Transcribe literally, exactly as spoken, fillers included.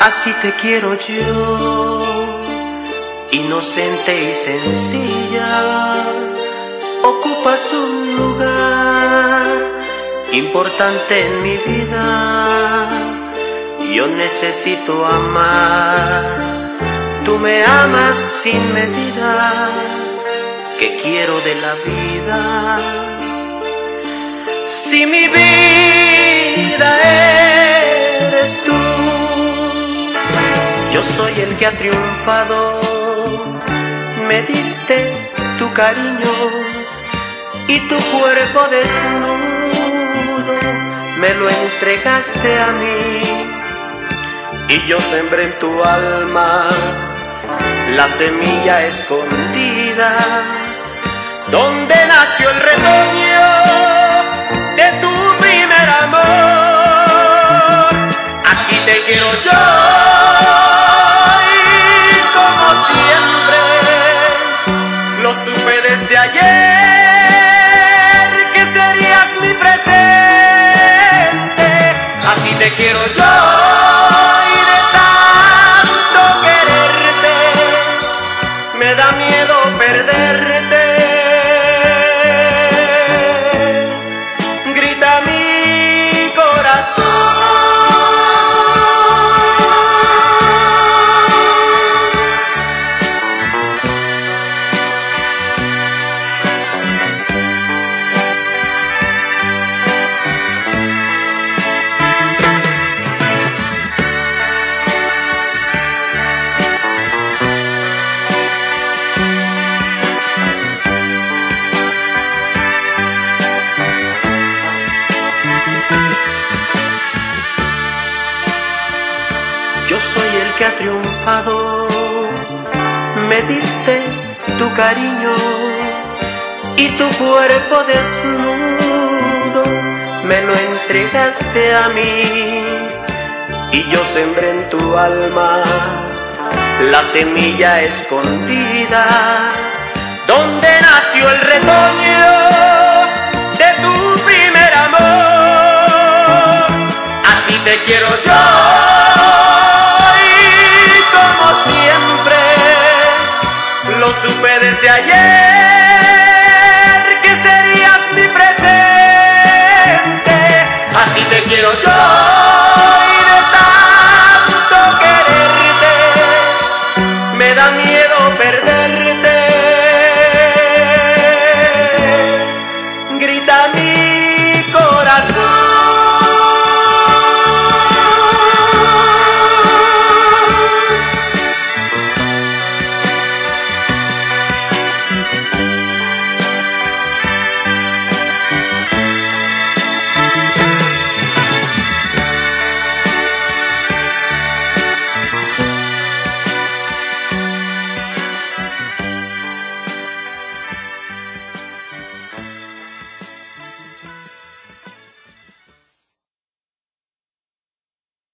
Así te quiero yo, inocente y sencilla, ocupas un lugar importante en mi vida. Yo necesito amar, tú me amas sin medida. ¿Qué quiero de la vida? Si mi vida eres tú, yo soy el que ha triunfado. Me diste tu cariño y tu cuerpo desnudo me lo entregaste a mí, y yo sembré en tu alma la semilla escondida, donde nació el retoño de tu primer amor. Así te quiero yo, supe desde ayer que serías mi presente. Así te quiero yo, y de tanto quererte me da miedo perderte. Grita mi corazón. Yo soy el que ha triunfado, me diste tu cariño y tu cuerpo desnudo me lo entregaste a mí, y yo sembré en tu alma la semilla escondida, donde nació el retoño de tu primer amor. Así te quiero yo.